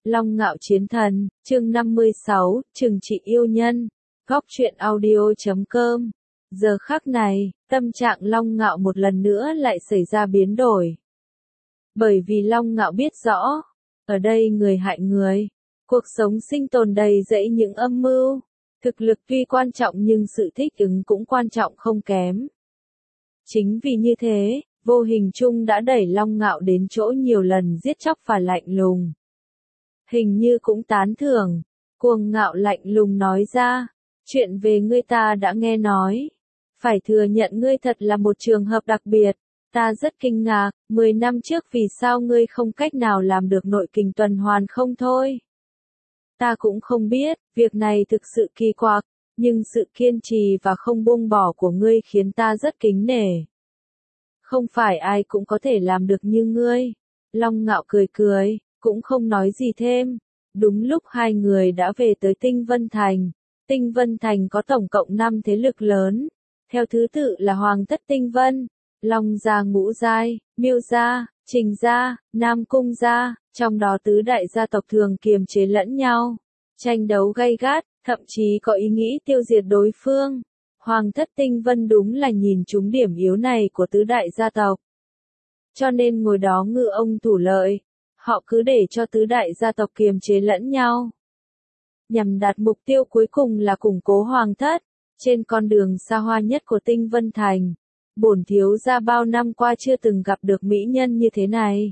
Long Ngạo Chiến Thần, chương 56, Trừng trị yêu nhân, góc truyện audio.com. Giờ khắc này, tâm trạng Long Ngạo một lần nữa lại xảy ra biến đổi. Bởi vì Long Ngạo biết rõ, ở đây người hại người, cuộc sống sinh tồn đầy rẫy những âm mưu, thực lực tuy quan trọng nhưng sự thích ứng cũng quan trọng không kém. Chính vì như thế, vô hình chung đã đẩy Long Ngạo đến chỗ nhiều lần giết chóc và lạnh lùng. Hình như cũng tán thưởng, Cuồng Ngạo lạnh lùng nói ra, chuyện về ngươi ta đã nghe nói. Phải thừa nhận ngươi thật là một trường hợp đặc biệt, ta rất kinh ngạc, 10 năm trước vì sao ngươi không cách nào làm được nội kình tuần hoàn không thôi. Ta cũng không biết, việc này thực sự kỳ quặc, nhưng sự kiên trì và không buông bỏ của ngươi khiến ta rất kính nể. Không phải ai cũng có thể làm được như ngươi. Long Ngạo cười cười, cũng không nói gì thêm. Đúng lúc hai người đã về tới Tinh Vân Thành. Tinh Vân Thành có tổng cộng 5 thế lực lớn. Theo thứ tự là Hoàng thất Tinh Vân, Long gia Ngũ giai, Miêu gia, Trình gia, Nam Cung gia, trong đó tứ đại gia tộc thường kiềm chế lẫn nhau, tranh đấu gay gắt, thậm chí có ý nghĩ tiêu diệt đối phương. Hoàng thất Tinh Vân đúng là nhìn trúng điểm yếu này của tứ đại gia tộc. Cho nên ngồi đó ngự ông thủ lợi, họ cứ để cho tứ đại gia tộc kiềm chế lẫn nhau. Nhằm đạt mục tiêu cuối cùng là củng cố Hoàng thất, trên con đường xa hoa nhất của Tinh Vân Thành. Bổn thiếu gia bao năm qua chưa từng gặp được mỹ nhân như thế này.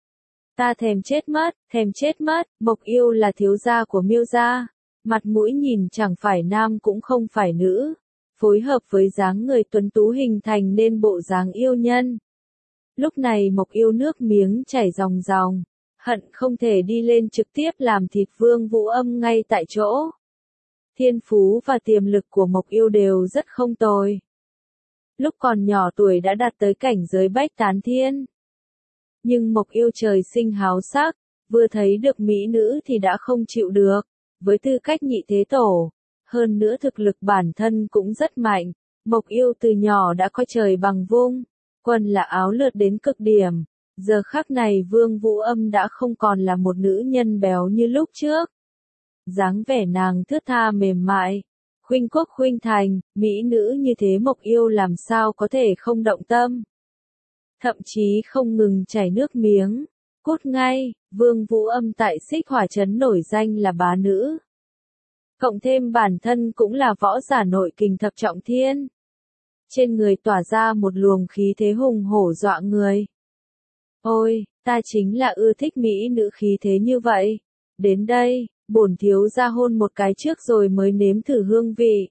Ta thèm chết mất, Mộc Yêu là thiếu gia của Miêu gia, mặt mũi nhìn chẳng phải nam cũng không phải nữ, phối hợp với dáng người tuấn tú hình thành nên bộ dáng yêu nhân. Lúc này Mộc Yêu nước miếng chảy ròng ròng, hận không thể đi lên trực tiếp làm thịt Vương Vũ Âm ngay tại chỗ. Thiên phú và tiềm lực của Mộc Yêu đều rất không tồi. Lúc còn nhỏ tuổi đã đạt tới cảnh giới bách tán thiên. Nhưng Mộc Yêu trời sinh háo sắc, vừa thấy được mỹ nữ thì đã không chịu được, với tư cách nhị thế tổ. Hơn nữa thực lực bản thân cũng rất mạnh, Mộc Yêu từ nhỏ đã coi trời bằng vung, quần là áo lượt đến cực điểm. Giờ khắc này Vương Vũ Âm đã không còn là một nữ nhân béo như lúc trước. Dáng vẻ nàng thướt tha mềm mại, khuynh quốc khuynh thành, mỹ nữ như thế Mộc Yêu làm sao có thể không động tâm. Thậm chí không ngừng chảy nước miếng. Cút ngay, Vương Vũ Âm tại Xích Hỏa Trấn nổi danh là bá nữ. Cộng thêm bản thân cũng là võ giả nội kình thập trọng thiên. Trên người tỏa ra một luồng khí thế hùng hổ dọa người. Ôi, ta chính là ưa thích mỹ nữ khí thế như vậy. Đến đây, bổn thiếu gia hôn một cái trước rồi mới nếm thử hương vị.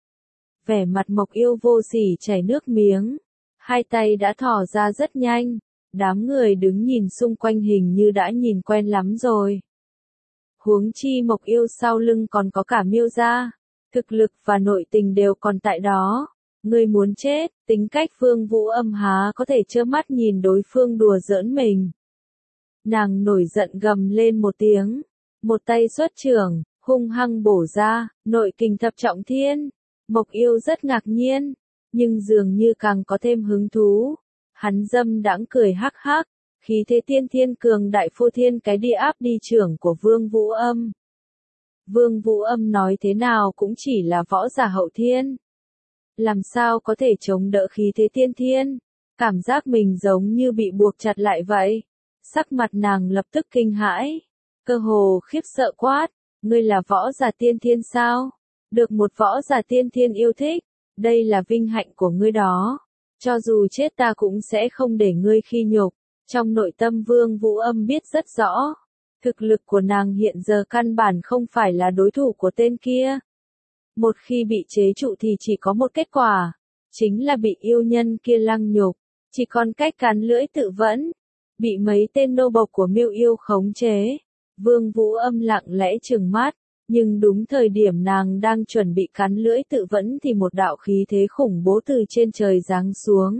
Vẻ mặt Mộc Yêu vô sỉ chảy nước miếng. Hai tay đã thò ra rất nhanh. Đám người đứng nhìn xung quanh hình như đã nhìn quen lắm rồi. Huống chi Mộc Yêu sau lưng còn có cả Miêu gia, thực lực và nội tình đều còn tại đó. Người muốn chết, tính cách Vương Vũ Âm há có thể trơ mắt nhìn đối phương đùa giỡn mình. Nàng nổi giận gầm lên một tiếng, một tay xuất chưởng, hung hăng bổ ra, nội kình thập trọng thiên. Mộc Yêu rất ngạc nhiên, nhưng dường như càng có thêm hứng thú. Hắn dâm đãng cười hắc hắc, khí thế tiên thiên cường đại phô thiên cái địa áp đi trưởng của Vương Vũ Âm. Vương Vũ Âm nói thế nào cũng chỉ là võ giả hậu thiên. Làm sao có thể chống đỡ khí thế tiên thiên, cảm giác mình giống như bị buộc chặt lại vậy. Sắc mặt nàng lập tức kinh hãi, cơ hồ khiếp sợ quát, ngươi là võ giả tiên thiên sao? Được một võ giả tiên thiên yêu thích, đây là vinh hạnh của ngươi đó. Cho dù chết ta cũng sẽ không để ngươi khi nhục. Trong nội tâm Vương Vũ Âm biết rất rõ, thực lực của nàng hiện giờ căn bản không phải là đối thủ của tên kia. Một khi bị chế trụ thì chỉ có một kết quả, chính là bị yêu nhân kia lăng nhục, chỉ còn cách cắn lưỡi tự vẫn, bị mấy tên nô bộc của Miêu Yêu khống chế. Vương Vũ Âm lặng lẽ trừng mắt, nhưng đúng thời điểm nàng đang chuẩn bị cắn lưỡi tự vẫn thì một đạo khí thế khủng bố từ trên trời giáng xuống.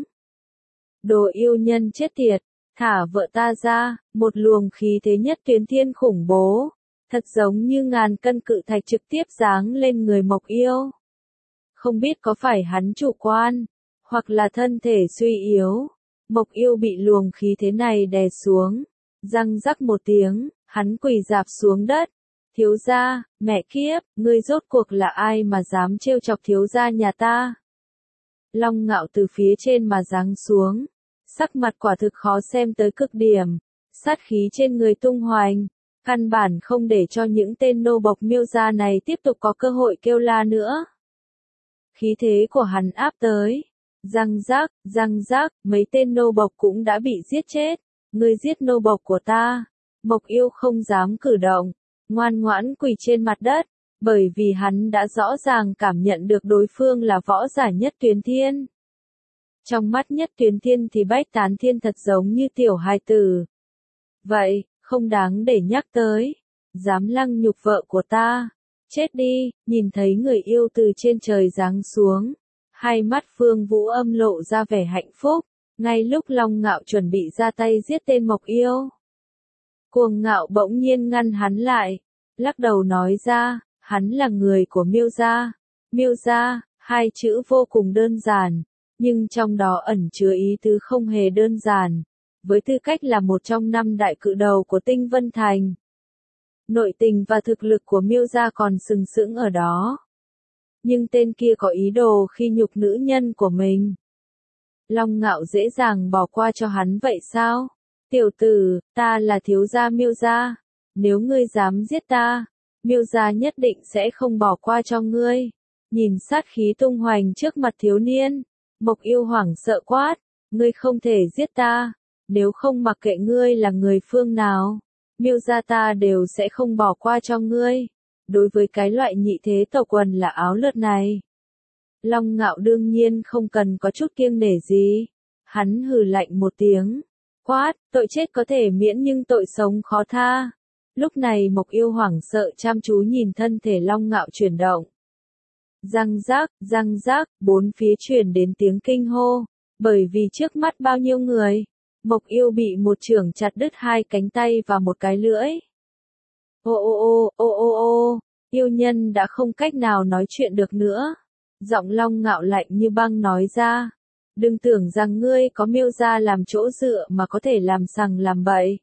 Đồ yêu nhân chết tiệt, thả vợ ta ra, một luồng khí thế nhất tuyến thiên khủng bố, thật giống như ngàn cân cự thạch trực tiếp giáng lên người Mộc Yêu. Không biết có phải hắn chủ quan, hoặc là thân thể suy yếu, Mộc Yêu bị luồng khí thế này đè xuống, răng rắc một tiếng, Hắn quỳ rạp xuống đất. Thiếu gia, mẹ kiếp, ngươi rốt cuộc là ai mà dám trêu chọc thiếu gia nhà ta? Long Ngạo từ phía trên mà giáng xuống. Sắc mặt quả thực khó xem tới cực điểm. Sát khí trên người tung hoành. Căn bản không để cho những tên nô bộc Miêu gia này tiếp tục có cơ hội kêu la nữa. Khí thế của hắn áp tới. Răng rác, mấy tên nô bộc cũng đã bị giết chết. Ngươi giết nô bộc của ta. Mộc Yêu không dám cử động, ngoan ngoãn quỳ trên mặt đất, bởi vì hắn đã rõ ràng cảm nhận được đối phương là võ giả Nhất Tuyến Thiên. Trong mắt Nhất Tuyến Thiên thì Bách Tán Thiên thật giống như tiểu hài tử. Vậy, không đáng để nhắc tới. Dám lăng nhục vợ của ta. Chết đi, nhìn thấy người yêu từ trên trời giáng xuống. Hai mắt Phương Vũ Âm lộ ra vẻ hạnh phúc, ngay lúc Long Ngạo chuẩn bị ra tay giết tên Mộc Yêu. Cuồng Ngạo bỗng nhiên ngăn hắn lại, lắc đầu nói ra, hắn là người của Miêu gia. Miêu gia, hai chữ vô cùng đơn giản, nhưng trong đó ẩn chứa ý tứ không hề đơn giản, với tư cách là một trong 5 đại cự đầu của Tinh Vân Thành. Nội tình và thực lực của Miêu gia còn sừng sững ở đó. Nhưng tên kia có ý đồ khi nhục nữ nhân của mình. Long Ngạo dễ dàng bỏ qua cho hắn vậy sao? Tiểu tử, ta là thiếu gia Miêu gia. Nếu ngươi dám giết ta, Miêu gia nhất định sẽ không bỏ qua cho ngươi. Nhìn sát khí tung hoành trước mặt thiếu niên, Mộc Yêu hoảng sợ quát, ngươi không thể giết ta, nếu không mặc kệ ngươi là người phương nào, Miêu gia ta đều sẽ không bỏ qua cho ngươi. Đối với cái loại nhị thế tộc quần là áo lượt này, Long Ngạo đương nhiên không cần có chút kiêng nể gì. Hắn hừ lạnh một tiếng, quát, tội chết có thể miễn nhưng tội sống khó tha. Lúc này Mộc Yêu hoảng sợ chăm chú nhìn thân thể Long Ngạo chuyển động. Răng rác, bốn phía truyền đến tiếng kinh hô, bởi vì trước mắt bao nhiêu người, Mộc Yêu bị một chưởng chặt đứt 2 cánh tay và 1 cái lưỡi. Ô, yêu nhân đã không cách nào nói chuyện được nữa. Giọng Long Ngạo lạnh như băng nói ra, đừng tưởng rằng ngươi có Miêu gia làm chỗ dựa mà có thể làm sằng làm bậy.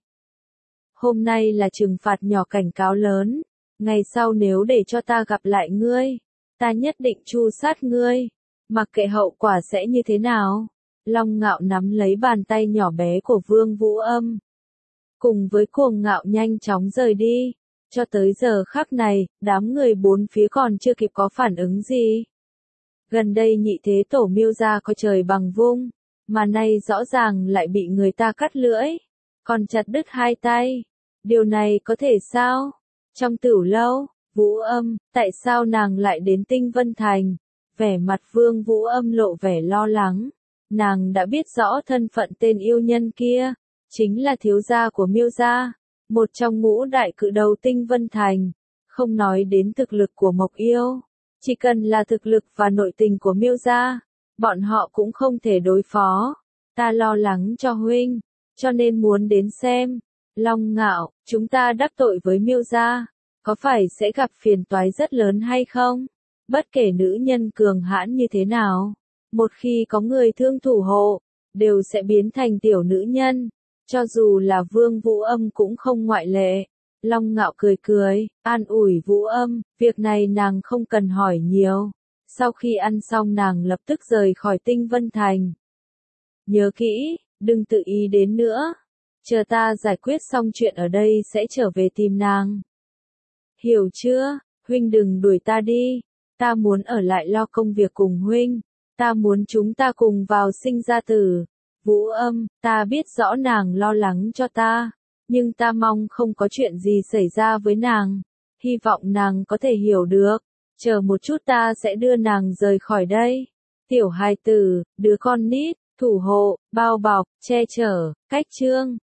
Hôm nay là trừng phạt nhỏ cảnh cáo lớn, ngày sau nếu để cho ta gặp lại ngươi, ta nhất định tru sát ngươi, mặc kệ hậu quả sẽ như thế nào. Long Ngạo nắm lấy bàn tay nhỏ bé của Vương Vũ Âm, cùng với Cuồng Ngạo nhanh chóng rời đi. Cho tới giờ khắc này, đám người bốn phía còn chưa kịp có phản ứng gì. Gần đây nhị thế tổ Miêu gia có trời bằng vung, mà nay rõ ràng lại bị người ta cắt lưỡi, còn chặt đứt 2 tay. Điều này có thể sao? Trong tửu lâu, Vũ Âm, tại sao nàng lại đến Tinh Vân Thành? Vẻ mặt Vương Vũ Âm lộ vẻ lo lắng. Nàng đã biết rõ thân phận tên yêu nhân kia, chính là thiếu gia của Miêu gia, một trong ngũ đại cự đầu Tinh Vân Thành. Không nói đến thực lực của Mộc Yêu, chỉ cần là thực lực và nội tình của Miêu gia, bọn họ cũng không thể đối phó. Ta lo lắng cho huynh, cho nên muốn đến xem. Long Ngạo, chúng ta đắc tội với Miêu gia, có phải sẽ gặp phiền toái rất lớn hay không? Bất kể nữ nhân cường hãn như thế nào, một khi có người thương thủ hộ, đều sẽ biến thành tiểu nữ nhân, cho dù là Vương Vũ Âm cũng không ngoại lệ. Long Ngạo cười, an ủi Vũ Âm, việc này nàng không cần hỏi nhiều. Sau khi ăn xong nàng lập tức rời khỏi Tinh Vân Thành. Nhớ kỹ, đừng tự ý đến nữa. Chờ ta giải quyết xong chuyện ở đây sẽ trở về tìm nàng. Hiểu chưa? Huynh đừng đuổi ta đi. Ta muốn ở lại lo công việc cùng huynh. Ta muốn chúng ta cùng vào sinh ra tử. Vũ Âm, ta biết rõ nàng lo lắng cho ta, nhưng ta mong không có chuyện gì xảy ra với nàng. Hy vọng nàng có thể hiểu được. Chờ một chút ta sẽ đưa nàng rời khỏi đây. Tiểu hài tử, đứa con nít, thủ hộ, bao bọc, che chở, cách chương.